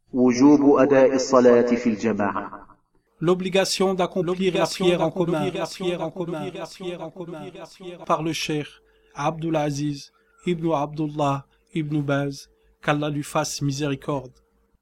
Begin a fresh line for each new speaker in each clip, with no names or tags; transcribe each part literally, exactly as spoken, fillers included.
وجوب أداء الصلاة في الجماعة.
L'obligation d'accomplir la prière en commun par le cheikh Abdul Aziz Ibn Abdullah Ibn Baz, qu'Allah lui fasse miséricorde.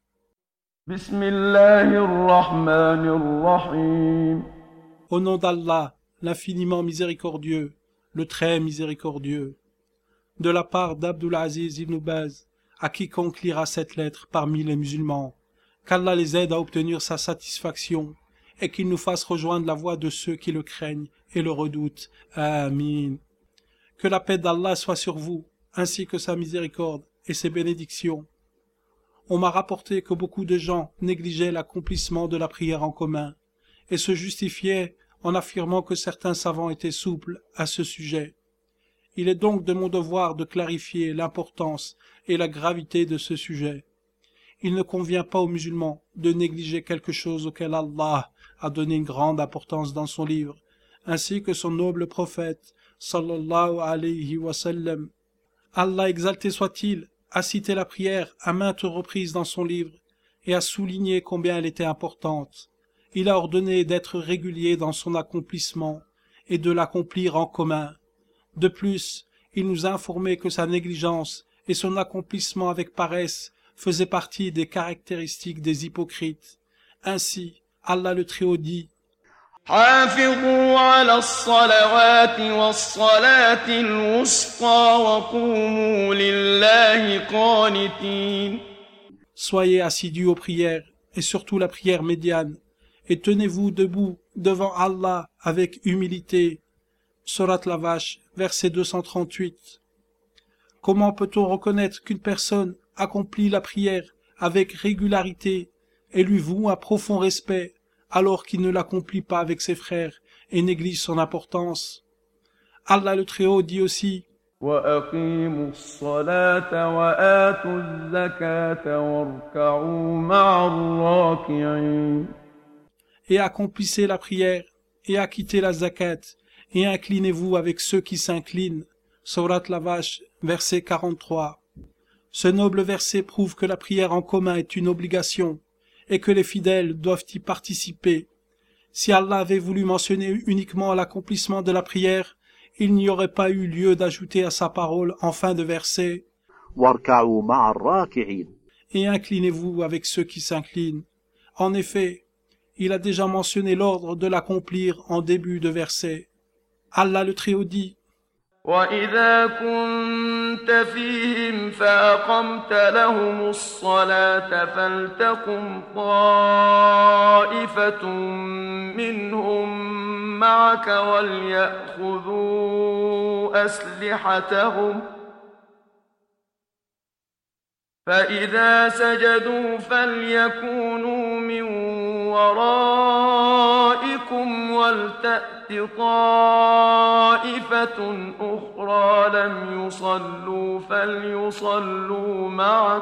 Bismillahirrahmanirrahim.
Au nom d'Allah, l'infiniment miséricordieux, le très miséricordieux. De la part d'Abdul Aziz Ibn Baz, à quiconque lira cette lettre parmi les musulmans, qu'Allah les aide à obtenir sa satisfaction et qu'il nous fasse rejoindre la voie de ceux qui le craignent et le redoutent. Amin. Que la paix d'Allah soit sur vous, ainsi que sa miséricorde et ses bénédictions. On m'a rapporté que beaucoup de gens négligeaient l'accomplissement de la prière en commun et se justifiaient en affirmant que certains savants étaient souples à ce sujet. Il est donc de mon devoir de clarifier l'importance et la gravité de ce sujet. Il ne convient pas aux musulmans de négliger quelque chose auquel Allah a donné une grande importance dans son livre, ainsi que son noble prophète, sallallahu alayhi wa sallam. Allah exalté soit-il, a cité la prière à maintes reprises dans son livre et a souligné combien elle était importante. Il a ordonné d'être régulier dans son accomplissement et de l'accomplir en commun. De plus, il nous a informé que sa négligence et son accomplissement avec paresse faisaient partie des caractéristiques des hypocrites. Ainsi, Allah le Très-Haut dit:
حافظوا على الصلوات والصلاة الوسطى وقوموا لله قانتين.
Soyez assidus aux prières, et surtout la prière médiane, et tenez-vous debout devant Allah avec humilité. Sourate la Vache, verset deux cent trente-huit. Comment peut-on reconnaître qu'une personne accomplit la prière avec régularité et lui voue un profond respect, alors qu'il ne l'accomplit pas avec ses frères et néglige son importance? Allah le Très-Haut dit aussi:
وَأَقِيمُوا الصَّلَاةَ وَآتُوا الزَّكَاةَ وَارْكَعُوا مَعَ الرَّاكِعِينَ.
Et accomplissez la prière, et acquittez la zakat, et inclinez-vous avec ceux qui s'inclinent. Sourate la Vache, verset quarante-trois. Ce noble verset prouve que la prière en commun est une obligation, et que les fidèles doivent y participer. Si Allah avait voulu mentionner uniquement l'accomplissement de la prière, il n'y aurait pas eu lieu d'ajouter à sa parole en fin de verset: et inclinez-vous avec ceux qui s'inclinent. En effet, il a déjà mentionné l'ordre de l'accomplir en début de verset. Allah le Très-Haut dit:
وَإِذَا كُنْتَ فِيهِمْ فَأَقَمْتَ لَهُمُ الصَّلَاةَ فَلْتَقُمْ طَائِفَةٌ مِّنْهُمْ مَعَكَ وَلْيَأْخُذُوا أَسْلِحَتَهُمْ فَإِذَا سَجَدُوا فَلْيَكُونُوا مِنْ وَرَائِكُمْ وَلْتَأْتِ طَائِفَةٌ أُخْرَى لَمْ يُصَلُّوا فَلْيُصَلُّوا مَعَكَ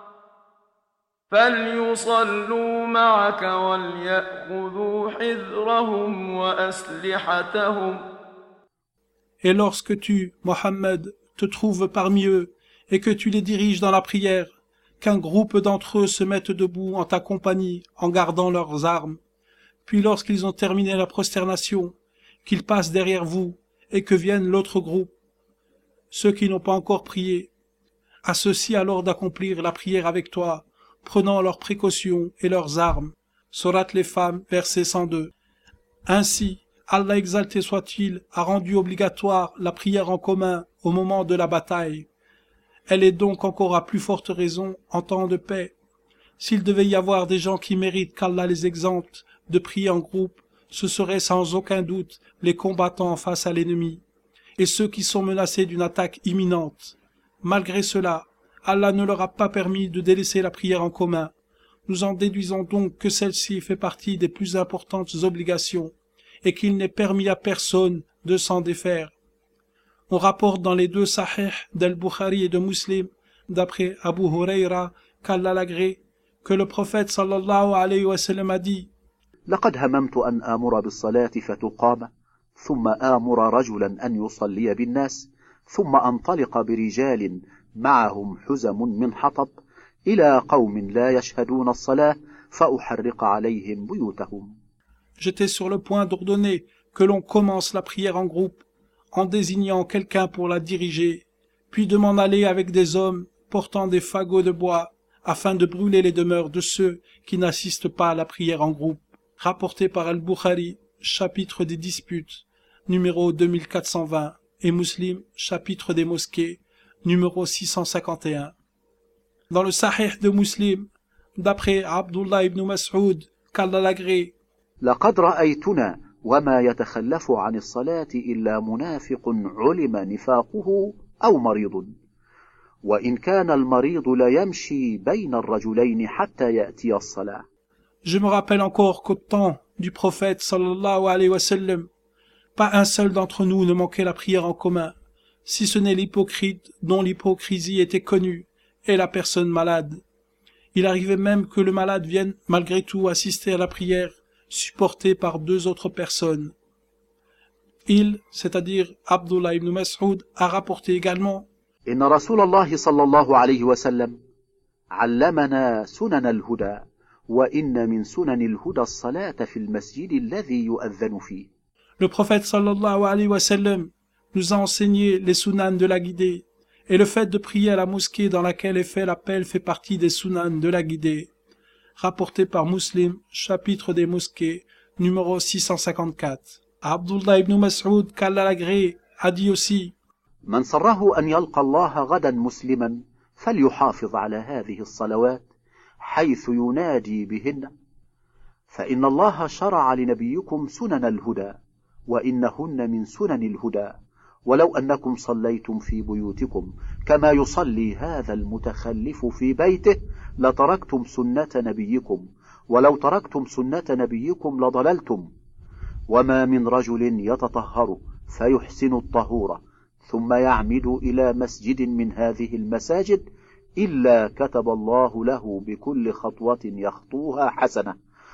فَلْيُصَلُّوا مَعَكَ وَلْيَأْخُذُوا حِذْرَهُمْ وَأَسْلِحَتَهُمْ.
Et lorsque tu, Mohammed, te trouves parmi eux et que tu les diriges dans la prière, qu'un groupe d'entre eux se mette debout en ta compagnie en gardant leurs armes, puis lorsqu'ils ont terminé la prosternation, qu'ils passent derrière vous et que vienne l'autre groupe, ceux qui n'ont pas encore prié, à ceux-ci alors d'accomplir la prière avec toi, prenant leurs précautions et leurs armes. Sourate les femmes, verset cent deux. Ainsi, Allah exalté soit-il a rendu obligatoire la prière en commun au moment de la bataille. Elle est donc encore à plus forte raison en temps de paix. S'il devait y avoir des gens qui méritent qu'Allah les exempte de prier en groupe, ce seraient sans aucun doute les combattants face à l'ennemi, et ceux qui sont menacés d'une attaque imminente. Malgré cela, Allah ne leur a pas permis de délaisser la prière en commun. Nous en déduisons donc que celle-ci fait partie des plus importantes obligations, et qu'il n'est permis à personne de s'en défaire. On rapporte dans les deux Sahih d'Al-Bukhari et de Muslim, d'après Abu Huraira, qu'Allah l'agrée, que le prophète sallallahu alayhi wa sallam a dit:
لقد هممت أن آمر بالصلاة فتقام ثم آمر رجلا أن يصلي بالناس ثم أنطلق برجال معهم حزم من حطب إلى قوم لا يشهدون الصلاة فأحرق عليهم بيوتهم.
J'étais sur le point d'ordonner que l'on commence la prière en groupe, en désignant quelqu'un pour la diriger, puis de m'en aller avec des hommes portant des fagots de bois, afin de brûler les demeures de ceux qui n'assistent pas à la prière en groupe. Rapporté par Al-Bukhari, chapitre des disputes, numéro deux mille quatre cent vingt, et Muslim, chapitre des mosquées, numéro six cent cinquante et un. Dans le Sahih de Muslim, d'après Abdullah ibn Mas'ud, qu'Allah l'agrée,
لقد رأيتنا وما يتخلف عن الصلاة إلا منافق علم نفاقه أو مريض وإن كان المريض ليمشي بين الرجلين حتى يأتي الصلاة.
Je me rappelle encore qu'au temps du prophète sallallahu alayhi wa sallam, pas un seul d'entre nous ne manquait la prière en commun, si ce n'est l'hypocrite dont l'hypocrisie était connue, et la personne malade. Il arrivait même que le malade vienne malgré tout assister à la prière, supporté par deux autres personnes. Il, c'est-à-dire Abdullah ibn Mas'ud, a rapporté également
إن رسول الله صلى الله عليه وسلم علمنا سنن الهدى وإن من سنن الهدى الصلاة في المسجد الذي يؤذن فيه.
Le prophète sallallahu alayhi wa sallam nous a enseigné les sunan de la guidée, et le fait de prier à la mosquée dans laquelle est fait l'appel fait partie des sunan de la guidée. Rapporté par Muslim, chapitre des mosquées, numéro six cent cinquante-quatre. Abdullah ibn Mas'ud, qu'Allah l'agrée, a dit aussi
من سره أن يلقى الله غدا مسلما فليحافظ على هذه الصلوات حيث ينادي بهن فإن الله شرع لنبيكم سنن الهدى وإنهن من سنن الهدى ولو أنكم صليتم في بيوتكم كما يصلي هذا المتخلف في بيته لتركتم سنة نبيكم ولو تركتم سنة نبيكم لضللتم وما من رجل يتطهر فيحسن الطهور ثم يعمد إلى مسجد من هذه المساجد إلا كتب الله له بكل خطوة يخطوها حسنة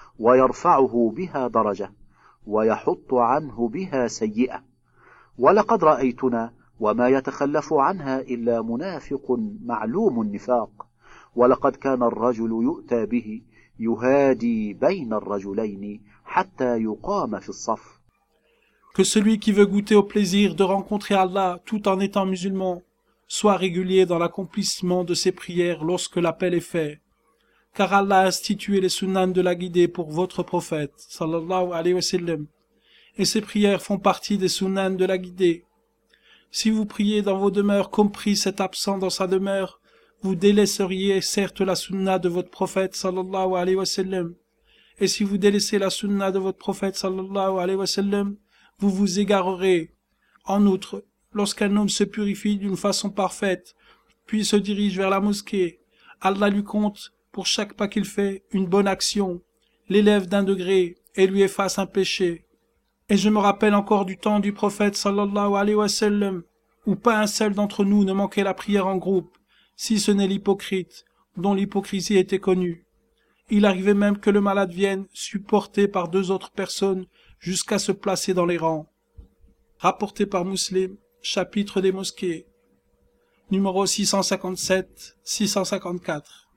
ويرفعه بها درجة ويحط عنه بها سيئة ولقد رأيتنا وما يتخلف عنها إلا منافق معلوم النفاق ولقد كان الرجل يؤتى به يهادي بين الرجلين حتى يقام في الصف.
Que celui qui veut goûter au plaisir de rencontrer Allah tout en étant musulman soit régulier dans l'accomplissement de ses prières lorsque l'appel est fait, car Allah a institué les sunan de la guidée pour votre prophète sallallahu alayhi wa sallam, et ces prières font partie des sunan de la guidée. Si vous priez dans vos demeures compris cet absent dans sa demeure, vous délaisseriez certes la sunna de votre prophète sallallahu alayhi wa sallam, et si vous délaissez la sunna de votre prophète sallallahu alayhi wa sallam, vous vous égarerez. En outre, lorsqu'un homme se purifie d'une façon parfaite, puis se dirige vers la mosquée, Allah lui compte, pour chaque pas qu'il fait, une bonne action, l'élève d'un degré et lui efface un péché. Et je me rappelle encore du temps du prophète sallallahu alayhi wa sallam, où pas un seul d'entre nous ne manquait la prière en groupe, si ce n'est l'hypocrite, dont l'hypocrisie était connue. Il arrivait même que le malade vienne, supporté par deux autres personnes, jusqu'à se placer dans les rangs. Rapporté par Muslim, chapitre des mosquées, numéro six cent cinquante-sept, six cent cinquante-quatre.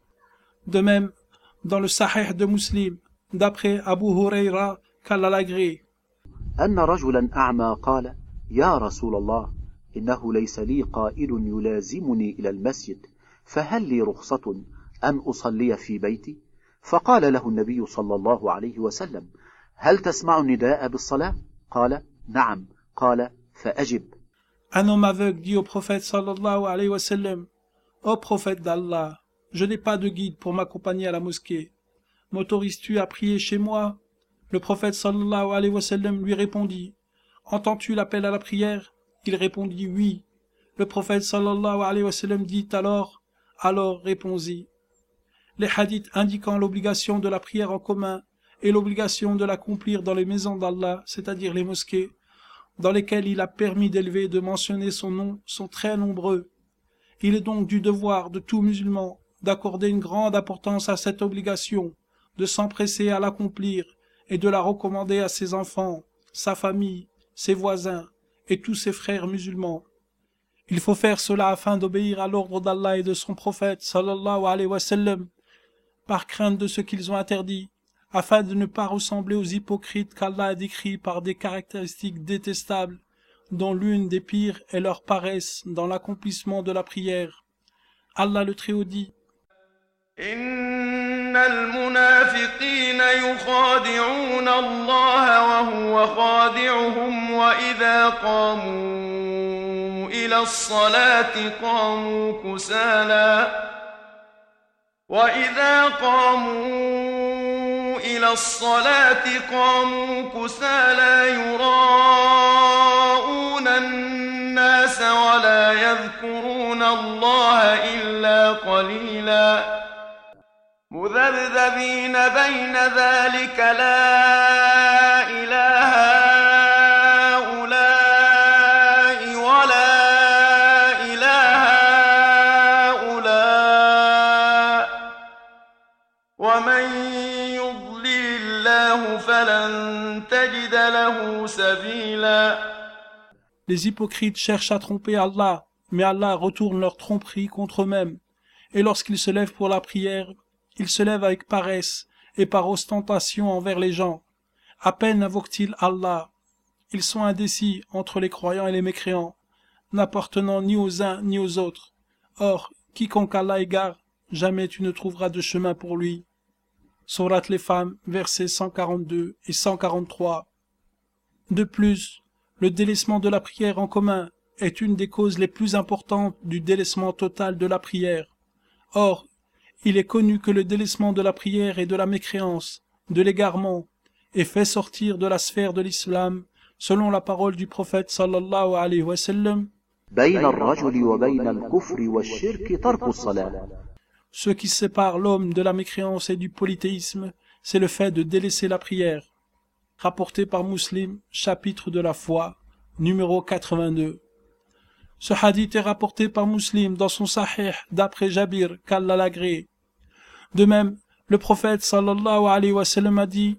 De même, dans le Sahih de Muslim, d'après Abu Huraira, qu'Allah l'agrée,
أن رجلا أعمى قال يا رسول الله إنه ليس لي قائد يلازمني إلى المسجد فهل لي رخصة أن أصلي في بيتي؟ فقال له النبي صلى الله عليه وسلم هل تسمع النداء بالصلاة؟ قال نعم. قال فأجب.
Un homme aveugle dit au prophète sallallahu alayhi wa sallam, ô prophète d'Allah, je n'ai pas de guide pour m'accompagner à la mosquée. M'autorises-tu à prier chez moi? Le prophète sallallahu alayhi wa sallam lui répondit, entends-tu l'appel à la prière? Il répondit oui. Le prophète sallallahu alayhi wa sallam dit alors, alors réponds-y. Les hadiths indiquant l'obligation de la prière en commun et l'obligation de l'accomplir dans les maisons d'Allah, c'est-à-dire les mosquées, dans lesquelles il a permis d'élever et de mentionner son nom, sont très nombreux. Il est donc du devoir de tout musulman d'accorder une grande importance à cette obligation, de s'empresser à l'accomplir et de la recommander à ses enfants, sa famille, ses voisins et tous ses frères musulmans. Il faut faire cela afin d'obéir à l'ordre d'Allah et de son prophète sallallahu alayhi wa sallam, par crainte de ce qu'ils ont interdit, afin de ne pas ressembler aux hypocrites qu'Allah a décrits par des caractéristiques détestables, dont l'une des pires est leur paresse dans l'accomplissement de la prière. Allah le Très-Haut dit:
إن المنافقين يخادعون الله وهو خادعهم وإذا قاموا إلى الصلاة قاموا كسالى وإذا قاموا إلى الصلاة قاموا كسالى يراءون الناس ولا يذكرون الله إلا قليلا مذبذبين بين ذلك لا إله هؤلاء ولا إله هؤلاء ومن يضلل الله فلن تجد له سبيلا.
Les hypocrites cherchent à tromper Allah, mais Allah retourne leur tromperie contre eux-mêmes. Et lorsqu'ils se lèvent pour la prière, ils se lèvent avec paresse et par ostentation envers les gens. À peine invoquent-ils Allah. Ils sont indécis entre les croyants et les mécréants, n'appartenant ni aux uns ni aux autres. Or, quiconque Allah égare, jamais tu ne trouveras de chemin pour lui. Sourate les femmes, versets cent quarante-deux et cent quarante-trois. De plus, le délaissement de la prière en commun est une des causes les plus importantes du délaissement total de la prière. Or, il est connu que le délaissement de la prière et de la mécréance, de l'égarement, est fait sortir de la sphère de l'islam, selon la parole du prophète sallallahu alayhi wa sallam. Ce qui sépare l'homme de la mécréance et du polythéisme, c'est le fait de délaisser la prière. Rapporté par Muslim, chapitre de la foi, numéro quatre-vingt-deux. Ce hadith est rapporté par Muslim dans son Sahih d'après Jabir, qu'Allah l'agrée. De même, le prophète sallallahu alayhi wa sallam a dit: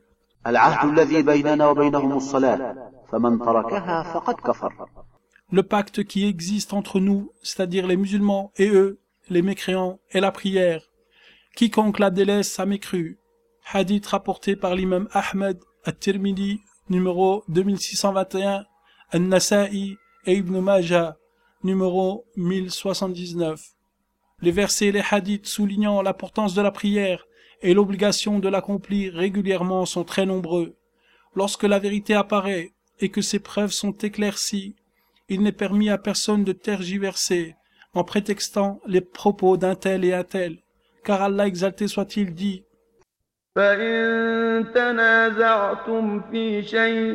Le pacte qui existe entre nous, c'est-à-dire les musulmans et eux, les mécréants, est la prière. Quiconque la délaisse a mécru. Hadith rapporté par l'imam Ahmed, At-Tirmidhi, numéro deux mille six cent vingt et un, An-Nasa'i et Ibn Majah, numéro mille soixante-dix-neuf. Les versets et les hadiths soulignant l'importance de la prière et l'obligation de l'accomplir régulièrement sont très nombreux. Lorsque la vérité apparaît et que ses preuves sont éclaircies, il n'est permis à personne de tergiverser en prétextant les propos d'un tel et un tel, car Allah exalté soit-il dit:
فإن تنازعتم في شيء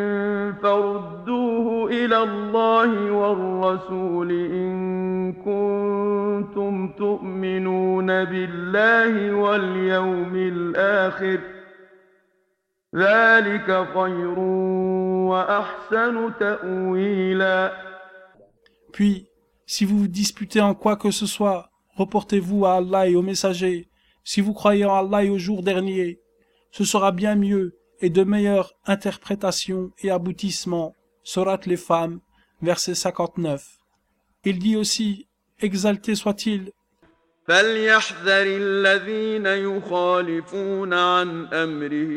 فردوه إلى الله والرسول إن كنتم تؤمنون بالله واليوم الآخر ذلك خير وأحسن تأويلا.
Puis, si vous vous disputez en quoi que ce soit, reportez-vous à Allah et au messager. Si vous croyez en Allah et au jour dernier, ce sera bien mieux et de meilleure interprétation et aboutissement. Sourate les femmes, verset cinquante-neuf. Il dit aussi: exalté soit-il.
فليحذر الذين يخالفون عن أمره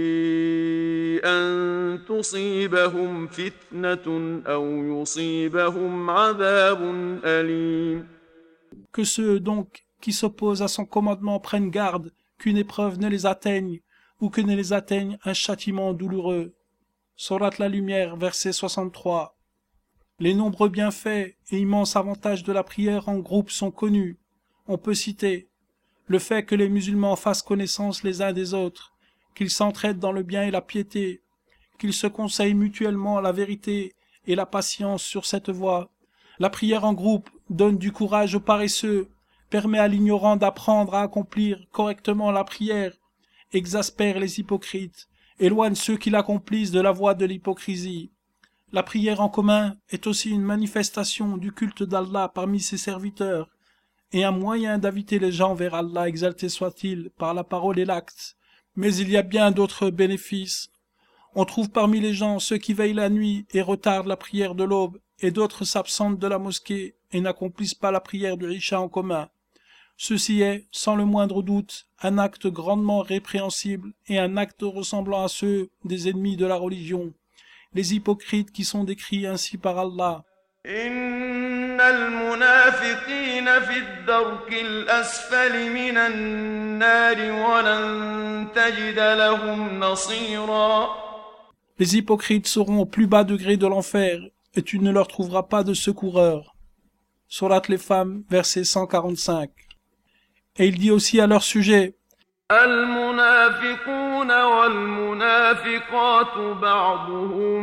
أن تصيبهم فتنة أو يصيبهم عذاب أليم.
Que ceux donc qui s'opposent à son commandement prennent garde qu'une épreuve ne les atteigne ou que ne les atteigne un châtiment douloureux. Sourate la lumière, verset soixante-trois. Les nombreux bienfaits et immenses avantages de la prière en groupe sont connus. On peut citer le fait que les musulmans fassent connaissance les uns des autres, qu'ils s'entraident dans le bien et la piété, qu'ils se conseillent mutuellement la vérité et la patience sur cette voie. La prière en groupe donne du courage aux paresseux, permet à l'ignorant d'apprendre à accomplir correctement la prière, exaspère les hypocrites, éloigne ceux qui l'accomplissent de la voie de l'hypocrisie. La prière en commun est aussi une manifestation du culte d'Allah parmi ses serviteurs, et un moyen d'inviter les gens vers Allah exalté soit-il par la parole et l'acte. Mais il y a bien d'autres bénéfices. On trouve parmi les gens ceux qui veillent la nuit et retardent la prière de l'aube, et d'autres s'absentent de la mosquée et n'accomplissent pas la prière du Isha en commun. Ceci est, sans le moindre doute, un acte grandement répréhensible et un acte ressemblant à ceux des ennemis de la religion, les hypocrites qui sont décrits ainsi par Allah.
إن المنافقين في الدرك الأسفل من النار ولن تجد لهم نصيرا.
Les hypocrites seront au plus bas degré de l'enfer, et tu ne leur trouveras pas de secoureur. Sourate les femmes, verset cent quarante-cinq. Et il dit aussi à leur sujet,
المنافقون والمنافقات بعضهم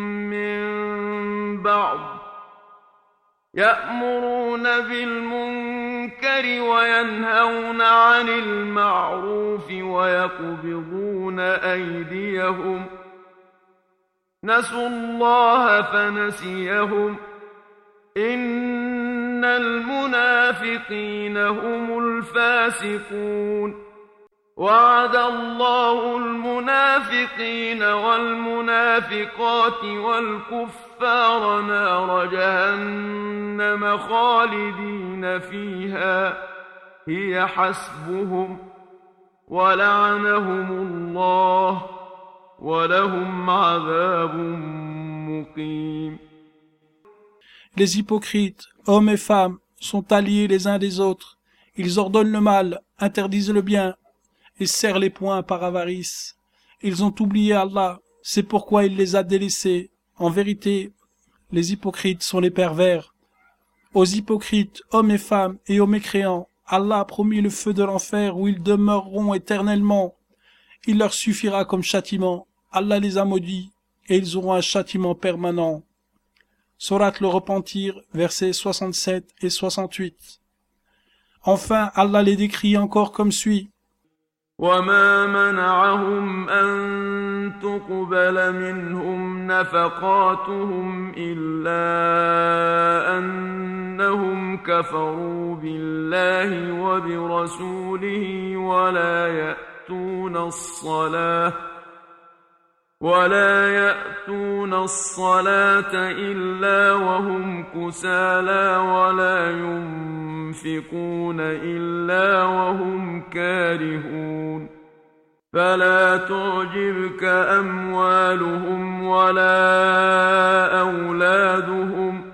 من بعض يأمرون بالمنكر وينهون عن المعروف ويقبضون أيديهم نسوا الله فنسيهم إن المنافقين هم الفاسقون وعد الله المنافقين والمنافقات والكفار نار جهنم خالدين فيها هي حسبهم ولعنهم الله ولهم عذاب مقيم.
Les hypocrites, hommes et femmes, sont alliés les uns des autres. Ils ordonnent le mal, interdisent le bien, et serrent les poings par avarice. Ils ont oublié Allah, c'est pourquoi il les a délaissés. En vérité, les hypocrites sont les pervers. Aux hypocrites, hommes et femmes, et aux mécréants, Allah a promis le feu de l'enfer où ils demeureront éternellement. Il leur suffira comme châtiment. Allah les a maudits, et ils auront un châtiment permanent. Sourate le Repentir, versets soixante-sept et soixante-huit. Enfin, Allah les décrit encore comme suit.
وما منعهم أن تقبل منهم نفقاتهم إلا أنهم كفروا بالله وبرسوله ولا يأتون الصلاة ولا يأتون الصلاة إلا وهم كسالى ولا ينفقون إلا وهم كارهون فلا تعجبك أموالهم ولا أولادهم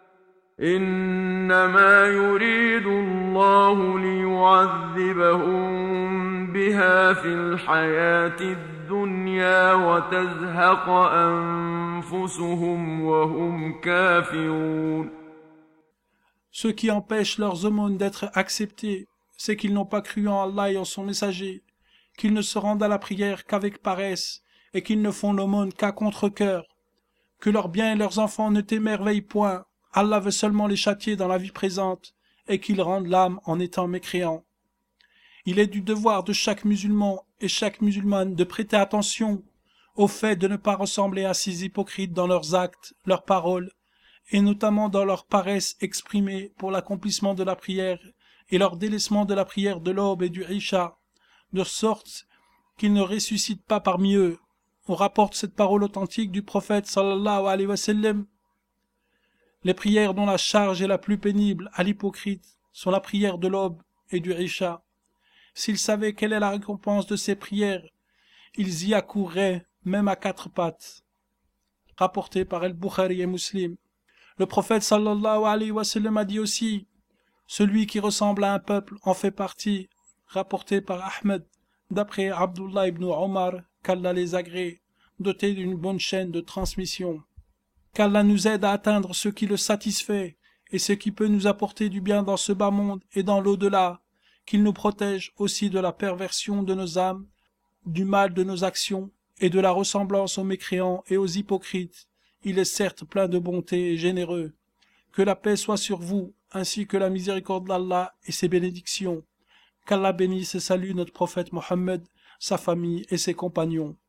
إنما يريد الله ليعذبهم بها في الحياة الدنيا وتزهق أنفسهم وهم كافرون.
Ceux qui empêchent leurs aumônes d'être acceptées, c'est qu'ils n'ont pas cru en Allah et en son messager, qu'ils ne se rendent à la prière qu'avec paresse et qu'ils ne font l'aumône qu'à contre-cœur, que leurs biens et leurs enfants ne t'émerveillent point. Allah veut seulement les châtier dans la vie présente et qu'ils rendent l'âme en étant mécréants. Il est du devoir de chaque musulman et chaque musulmane de prêter attention au fait de ne pas ressembler à ces hypocrites dans leurs actes, leurs paroles, et notamment dans leur paresse exprimée pour l'accomplissement de la prière et leur délaissement de la prière de l'aube et du Isha, de sorte qu'ils ne ressuscitent pas parmi eux. On rapporte cette parole authentique du prophète sallallahu alayhi wa sallam. Les prières dont la charge est la plus pénible à l'hypocrite sont la prière de l'aube et du Isha. S'ils savaient quelle est la récompense de ces prières, ils y accourraient même à quatre pattes. Rapporté par Al-Bukhari et Muslim. Le prophète sallallahu alayhi wa sallam a dit aussi, celui qui ressemble à un peuple en fait partie. Rapporté par Ahmed, d'après Abdullah ibn Omar, qu'Allah les agrée, dotés d'une bonne chaîne de transmission. Qu'Allah nous aide à atteindre ce qui le satisfait et ce qui peut nous apporter du bien dans ce bas monde et dans l'au-delà, qu'il nous protège aussi de la perversion de nos âmes, du mal de nos actions et de la ressemblance aux mécréants et aux hypocrites. Il est certes plein de bonté et généreux. Que la paix soit sur vous, ainsi que la miséricorde d'Allah et ses bénédictions. Qu'Allah bénisse et salue notre prophète Mohammed, sa famille et ses compagnons.